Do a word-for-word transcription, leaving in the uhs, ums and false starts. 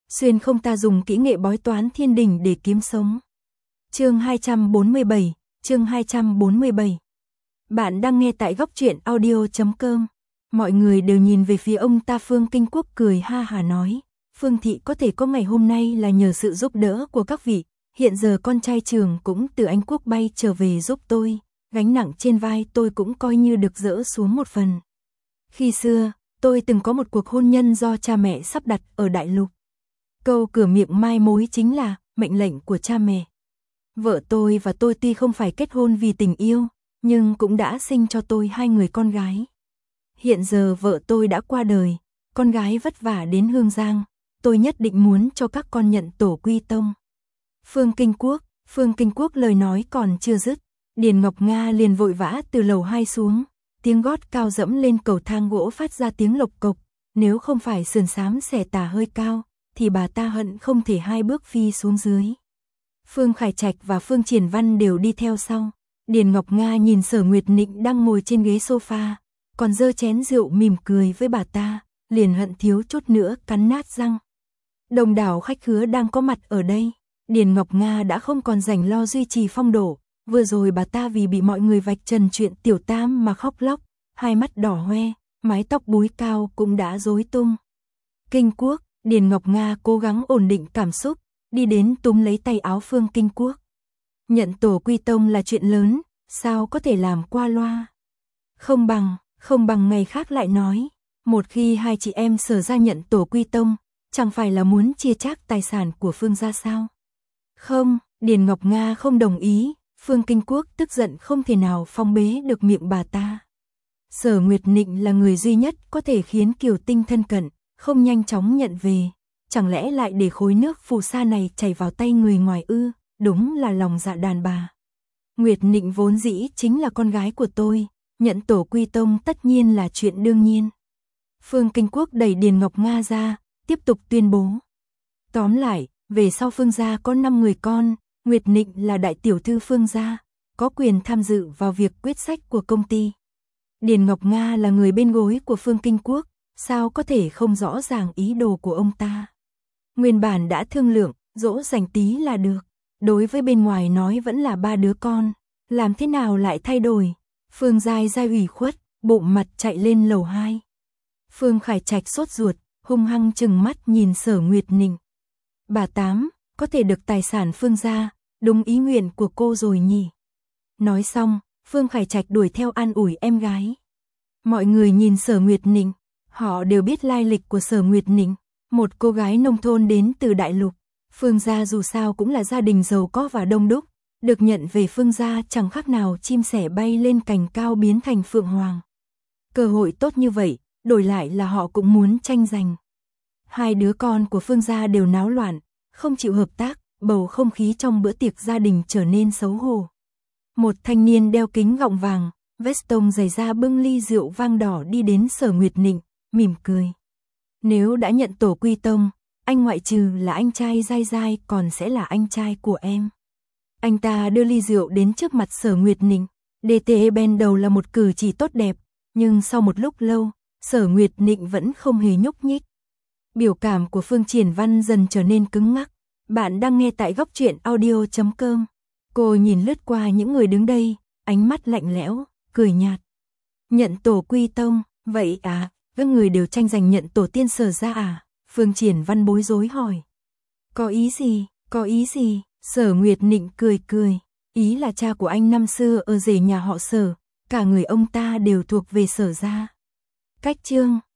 xuyên không ta dùng kỹ nghệ bói toán thiên đình để kiếm sống. Chương hai trăm bốn mươi bảy, chương hai trăm bốn mươi bảy. Bạn đang nghe tại góc truyện audio chấm com. Mọi người đều nhìn về phía ông ta. Phương Kinh Quốc cười ha hả nói, Phương thị có thể có ngày hôm nay là nhờ sự giúp đỡ của các vị, hiện giờ con trai trưởng cũng từ Anh Quốc bay trở về giúp tôi, gánh nặng trên vai tôi cũng coi như được dỡ xuống một phần. Khi xưa, tôi từng có một cuộc hôn nhân do cha mẹ sắp đặt ở Đại Lục. Câu cửa miệng mai mối chính là mệnh lệnh của cha mẹ. Vợ tôi và tôi tuy không phải kết hôn vì tình yêu, nhưng cũng đã sinh cho tôi hai người con gái. Hiện giờ vợ tôi đã qua đời, con gái vất vả đến Hương Giang, tôi nhất định muốn cho các con nhận tổ quy tông. Phương Kinh Quốc, Phương Kinh Quốc lời nói còn chưa dứt, Điền Ngọc Nga liền vội vã từ lầu hai xuống, tiếng gót cao dẫm lên cầu thang gỗ phát ra tiếng lộc cộc, nếu không phải sườn xám xẻ tà hơi cao, thì bà ta hận không thể hai bước phi xuống dưới. Phương Khải Trạch và Phương Triển Văn đều đi theo sau. Điền Ngọc Nga nhìn Sở Nguyệt Nịnh đang ngồi trên ghế sofa, còn giơ chén rượu mỉm cười với bà ta, liền hận thiếu chút nữa cắn nát răng. Đông đảo khách khứa đang có mặt ở đây, Điền Ngọc Nga đã không còn rảnh lo duy trì phong độ, vừa rồi bà ta vì bị mọi người vạch trần chuyện tiểu tam mà khóc lóc, hai mắt đỏ hoe, mái tóc búi cao cũng đã rối tung. Kinh Quốc, Điền Ngọc Nga cố gắng ổn định cảm xúc, đi đến túm lấy tay áo Phương Kinh Quốc. Nhận tổ quy tông là chuyện lớn, sao có thể làm qua loa. Không bằng, không bằng ngày khác lại nói, một khi hai chị em Sở gia nhận tổ quy tông, chẳng phải là muốn chia chác tài sản của Phương gia sao? Không, Điền Ngọc Nga không đồng ý, Phương Kinh Quốc tức giận không thể nào phong bế được miệng bà ta. Sở Nguyệt Nịnh là người duy nhất có thể khiến Kiều Tinh thân cận, không nhanh chóng nhận về, chẳng lẽ lại để khối nước phù sa này chảy vào tay người ngoài ư? Đúng là lòng dạ đàn bà. Nguyệt Nịnh vốn dĩ chính là con gái của tôi, nhận tổ quy tông tất nhiên là chuyện đương nhiên. Phương Kinh Quốc đẩy Điền Ngọc Nga ra, tiếp tục tuyên bố. Tóm lại, về sau Phương gia có năm người con, Nguyệt Nịnh là đại tiểu thư Phương gia, có quyền tham dự vào việc quyết sách của công ty. Điền Ngọc Nga là người bên gối của Phương Kinh Quốc, sao có thể không rõ ràng ý đồ của ông ta. Nguyên bản đã thương lượng, dỗ dành tí là được. Đối với bên ngoài nói vẫn là ba đứa con, làm thế nào lại thay đổi? Phương Giai Giai ủy khuất, bụng mặt chạy lên lầu hai. Phương Khải Trạch sốt ruột, hung hăng chừng mắt nhìn Sở Nguyệt Nịnh. Bà Tám, có thể được tài sản Phương gia, đúng ý nguyện của cô rồi nhỉ? Nói xong, Phương Khải Trạch đuổi theo an ủi em gái. Mọi người nhìn Sở Nguyệt Nịnh, họ đều biết lai lịch của Sở Nguyệt Nịnh, một cô gái nông thôn đến từ Đại Lục. Phương gia dù sao cũng là gia đình giàu có và đông đúc, được nhận về Phương gia chẳng khác nào chim sẻ bay lên cành cao biến thành phượng hoàng. Cơ hội tốt như vậy, đổi lại là họ cũng muốn tranh giành. Hai đứa con của Phương gia đều náo loạn, không chịu hợp tác, bầu không khí trong bữa tiệc gia đình trở nên xấu hổ. Một thanh niên đeo kính gọng vàng, vest tông giày da bưng ly rượu vang đỏ đi đến Sở Nguyệt Nịnh, mỉm cười. Nếu đã nhận tổ quy tông, anh ngoại trừ là anh trai Giai Giai còn sẽ là anh trai của em. Anh ta đưa ly rượu đến trước mặt Sở Nguyệt Nịnh, đê tê bên đầu là một cử chỉ tốt đẹp, nhưng sau một lúc lâu, Sở Nguyệt Nịnh vẫn không hề nhúc nhích. Biểu cảm của Phương Triển Văn dần trở nên cứng ngắc. Bạn đang nghe tại góc truyện audio chấm com. Cô nhìn lướt qua những người đứng đây, ánh mắt lạnh lẽo, cười nhạt. Nhận tổ quy tông, vậy à, các người đều tranh giành nhận tổ tiên Sở gia à? Phương Triển Văn bối rối hỏi. Có ý gì, có ý gì? Sở Nguyệt Nịnh cười cười. Ý là cha của anh năm xưa ở rể nhà họ Sở, cả người ông ta đều thuộc về Sở gia. Cách chương.